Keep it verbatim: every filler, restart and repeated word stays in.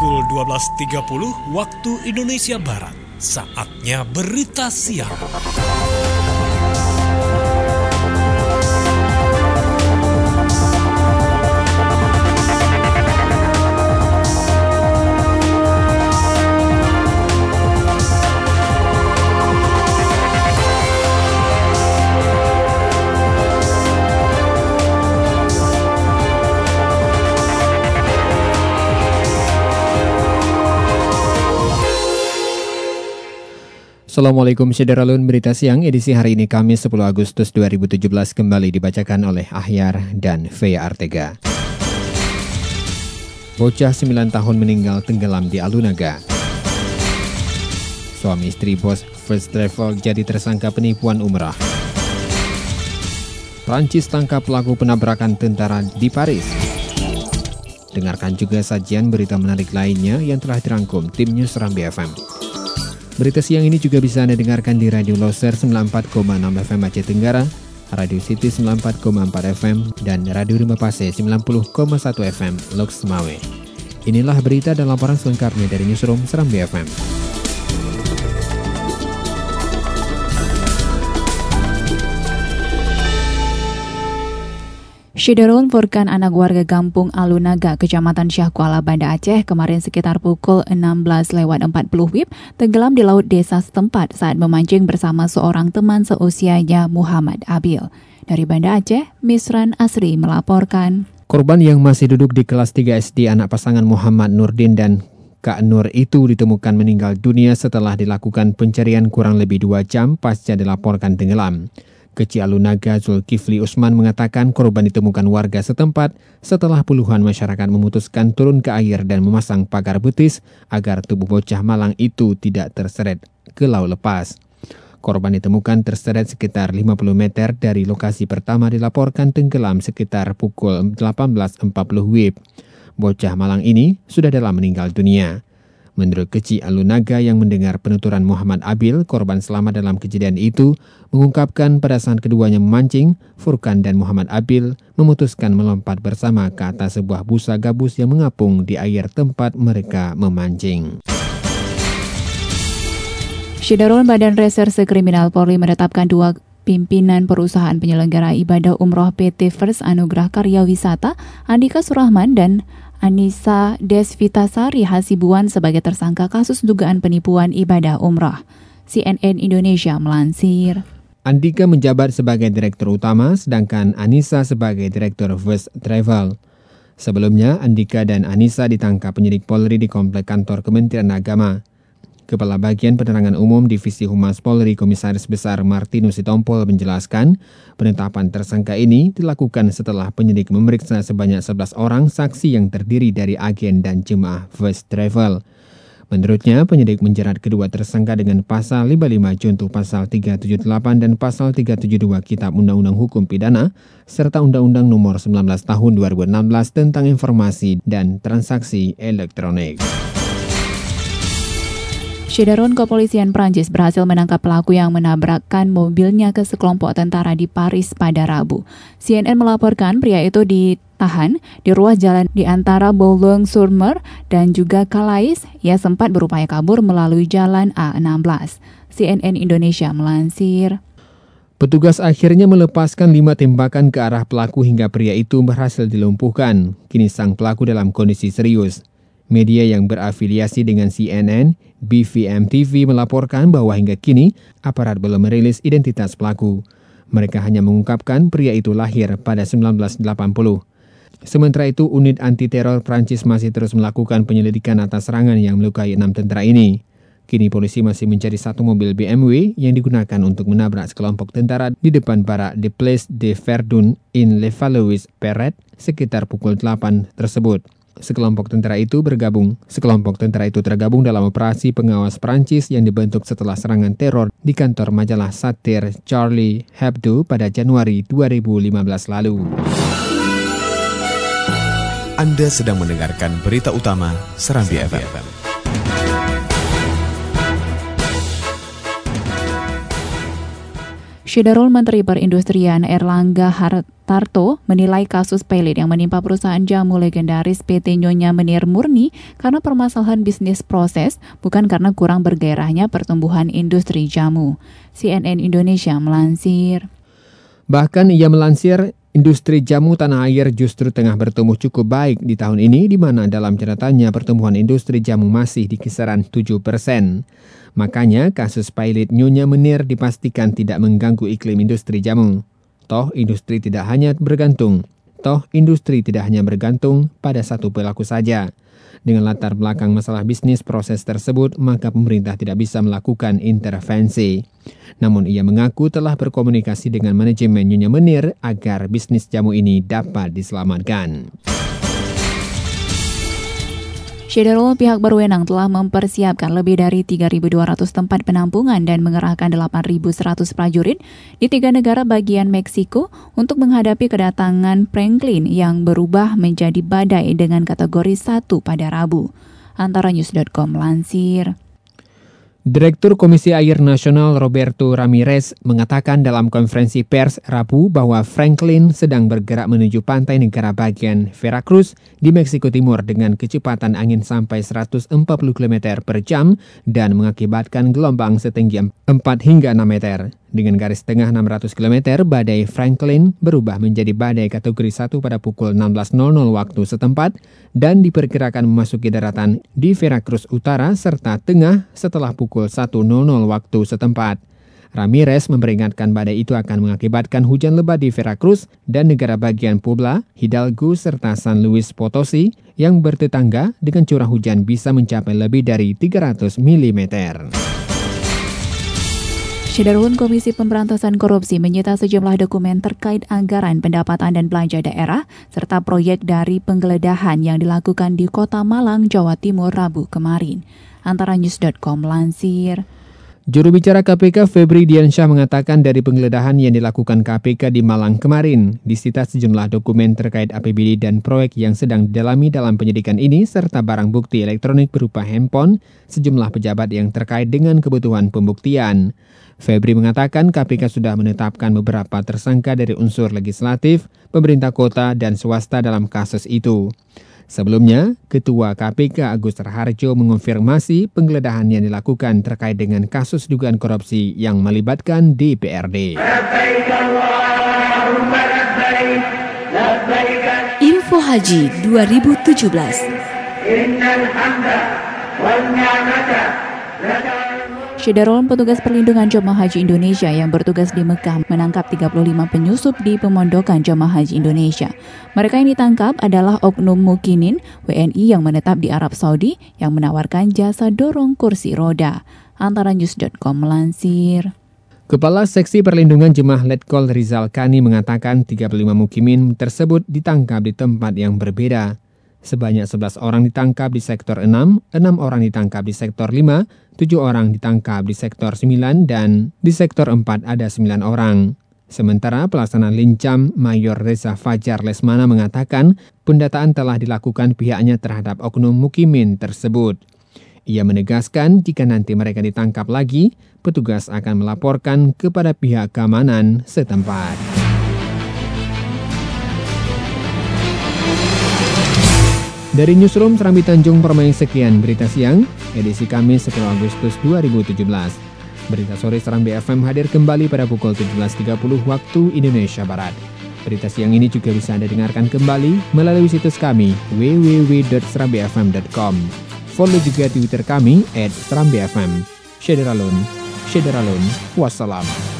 pukul dua belas tiga puluh waktu Indonesia Barat. Saatnya berita siang. Assalamualaikum Syederalun, berita siang edisi hari ini Kamis sepuluh Agustus dua ribu tujuh belas kembali dibacakan oleh Ahyar dan Fea Artega. Bocah sembilan tahun meninggal tenggelam di Alunaga. Suami istri bos First Travel jadi tersangka penipuan umrah. Prancis tangkap pelaku penabrakan tentara di Paris. Dengarkan juga sajian berita menarik lainnya yang telah dirangkum tim News Serambi F M. Berita siang ini juga bisa Anda dengarkan di Radio Loser sembilan puluh empat koma enam F M Aceh Tenggara, Radio City sembilan puluh empat koma empat F M, dan Radio Rimba Pase sembilan puluh koma satu F M Loks Semawe. Inilah berita dan laporan selengkapnya dari Newsroom Serambi F M. Syederun Furkan, anak warga kampung Alunaga, Kecamatan Syahkuala, Banda Aceh, kemarin sekitar pukul enam belas lewat empat puluh W I B, tenggelam di laut desa setempat saat memancing bersama seorang teman seusianya, Muhammad Abil. Dari Banda Aceh, Misran Asri melaporkan. Korban yang masih duduk di kelas tiga S D anak pasangan Muhammad Nurdin dan Kak Nur itu ditemukan meninggal dunia setelah dilakukan pencarian kurang lebih dua jam pasca dilaporkan tenggelam. Keci Alunaga Zulkifli Usman mengatakan korban ditemukan warga setempat setelah puluhan masyarakat memutuskan turun ke air dan memasang pagar betis agar tubuh bocah malang itu tidak terseret ke laut lepas. Korban ditemukan terseret sekitar lima puluh meter dari lokasi pertama dilaporkan tenggelam sekitar pukul delapan belas empat puluh W I B. Bocah malang ini sudah dalam meninggal dunia. Menurut Keci Alunaga yang mendengar penuturan Muhammad Abil, korban selamat dalam kejadian itu, mengungkapkan pada saat keduanya memancing, Furkan dan Muhammad Abil memutuskan melompat bersama ke atas sebuah busa gabus yang mengapung di air tempat mereka memancing. Syederun, Badan Reserse Kriminal Polri menetapkan dua pimpinan perusahaan penyelenggara ibadah umroh P T First Anugerah Karya Wisata, Andika Surahman dan Anissa Desvitasari Hasibuan sebagai tersangka kasus dugaan penipuan ibadah umrah. C N N Indonesia melansir. Andika menjabat sebagai direktur utama, sedangkan Anissa sebagai direktur First Travel. Sebelumnya, Andika dan Anissa ditangkap penyidik Polri di komplek kantor Kementerian Agama. Kepala Bagian Penerangan Umum Divisi Humas Polri Komisaris Besar Martinus Sitompul menjelaskan, penetapan tersangka ini dilakukan setelah penyidik memeriksa sebanyak sebelas orang saksi yang terdiri dari agen dan jemaah First Travel. Menurutnya, penyidik menjerat kedua tersangka dengan pasal lima puluh lima junto pasal tiga tujuh delapan dan pasal tiga tujuh dua Kitab Undang-Undang Hukum Pidana, serta Undang-Undang Nomor sembilan belas Tahun dua ribu enam belas tentang Informasi dan Transaksi Elektronik. Syederun, kepolisian Prancis berhasil menangkap pelaku yang menabrakkan mobilnya ke sekelompok tentara di Paris pada Rabu. C N N melaporkan pria itu ditahan di ruas jalan di antara Boulogne-sur-Mer dan juga Calais. Ia sempat berupaya kabur melalui jalan A enam belas. C N N Indonesia melansir. Petugas akhirnya melepaskan lima tembakan ke arah pelaku hingga pria itu berhasil dilumpuhkan. Kini sang pelaku dalam kondisi serius. Media yang berafiliasi dengan C N N, B V M T V melaporkan bahwa hingga kini aparat belum merilis identitas pelaku. Mereka hanya mengungkapkan pria itu lahir pada seribu sembilan ratus delapan puluh. Sementara itu, unit anti-teror Prancis masih terus melakukan penyelidikan atas serangan yang melukai enam tentara ini. Kini polisi masih mencari satu mobil B M W yang digunakan untuk menabrak sekelompok tentara di depan barak de Place de Verdun in Le Valois-Perret sekitar pukul delapan tersebut. Sekelompok tentara itu bergabung. Sekelompok tentara itu tergabung dalam operasi pengawas Prancis yang dibentuk setelah serangan teror di kantor majalah satir Charlie Hebdo pada Januari dua ribu lima belas lalu. Anda sedang mendengarkan berita utama Serambi F M. Syederul Menteri Perindustrian Erlangga Hartarto menilai kasus pelit yang menimpa perusahaan jamu legendaris P T Nyonya Menir murni karena permasalahan bisnis proses, bukan karena kurang bergairahnya pertumbuhan industri jamu. C N N Indonesia melansir. Bahkan ia melansir, industri jamu tanah air justru tengah bertumbuh cukup baik di tahun ini, di mana dalam catatannya pertumbuhan industri jamu masih di kisaran tujuh persen. Makanya kasus pilot Nyonya Menir dipastikan tidak mengganggu iklim industri jamu. Toh industri tidak hanya bergantung, toh industri tidak hanya bergantung pada satu pelaku saja. Dengan latar belakang masalah bisnis proses tersebut, maka pemerintah tidak bisa melakukan intervensi. Namun ia mengaku telah berkomunikasi dengan manajemen Nyonya Menir agar bisnis jamu ini dapat diselamatkan. Syederul, pihak berwenang telah mempersiapkan lebih dari tiga ribu dua ratus tempat penampungan dan mengerahkan delapan ribu seratus prajurit di tiga negara bagian Meksiko untuk menghadapi kedatangan Franklin yang berubah menjadi badai dengan kategori satu pada Rabu. Antara news dot com melansir. Direktur Komisi Air Nasional Roberto Ramirez mengatakan dalam konferensi pers Rabu bahwa Franklin sedang bergerak menuju pantai negara bagian Veracruz di Meksiko Timur dengan kecepatan angin sampai seratus empat puluh kilometer per jam dan mengakibatkan gelombang setinggi empat hingga enam meter. Dengan garis tengah enam ratus kilometer, badai Franklin berubah menjadi badai kategori satu pada pukul enam belas waktu setempat dan diperkirakan memasuki daratan di Veracruz Utara serta Tengah setelah pukul satu waktu setempat. Ramirez memperingatkan badai itu akan mengakibatkan hujan lebat di Veracruz dan negara bagian Puebla, Hidalgo serta San Luis Potosi yang bertetangga dengan curah hujan bisa mencapai lebih dari tiga ratus milimeter. Syederul, Komisi Pemberantasan Korupsi menyita sejumlah dokumen terkait anggaran pendapatan dan belanja daerah serta proyek dari penggeledahan yang dilakukan di Kota Malang, Jawa Timur Rabu kemarin. Antara news dot com melansir. Juru bicara K P K Febri Diansyah mengatakan dari penggeledahan yang dilakukan K P K di Malang kemarin, disita sejumlah dokumen terkait A P B D dan proyek yang sedang didalami dalam penyidikan ini serta barang bukti elektronik berupa handphone sejumlah pejabat yang terkait dengan kebutuhan pembuktian. Febri mengatakan K P K sudah menetapkan beberapa tersangka dari unsur legislatif, pemerintah kota, dan swasta dalam kasus itu. Sebelumnya, Ketua K P K Agus Raharjo mengonfirmasi penggeledahan yang dilakukan terkait dengan kasus dugaan korupsi yang melibatkan D P R D. Info Haji dua ribu tujuh belas. Syederul, petugas perlindungan jemaah haji Indonesia yang bertugas di Mekah menangkap tiga puluh lima penyusup di pemondokan jemaah haji Indonesia. Mereka yang ditangkap adalah oknum mukinin W N I yang menetap di Arab Saudi yang menawarkan jasa dorong kursi roda. Antara news dot com melansir. Kepala Seksi Perlindungan Jemaah Letkol Rizal Kani mengatakan tiga puluh lima mukimin tersebut ditangkap di tempat yang berbeda. Sebanyak sebelas orang ditangkap di sektor enam, enam orang ditangkap di sektor lima, tujuh orang ditangkap di sektor sembilan, dan di sektor empat ada sembilan orang. Sementara pelaksana Lincam Mayor Reza Fajar Lesmana mengatakan pendataan telah dilakukan pihaknya terhadap oknum mukimin tersebut. Ia menegaskan jika nanti mereka ditangkap lagi, petugas akan melaporkan kepada pihak keamanan setempat. Dari Newsroom Serambi Tanjung Permai, sekian berita siang, edisi Kamis sepuluh Agustus dua ribu tujuh belas. Berita sore Serambi F M hadir kembali pada pukul tujuh belas tiga puluh waktu Indonesia Barat. Berita siang ini juga bisa Anda dengarkan kembali melalui situs kami w w w dot serambi f m dot com. Follow juga Twitter kami at serambi f m. Syederalun, Syederalun, wassalam.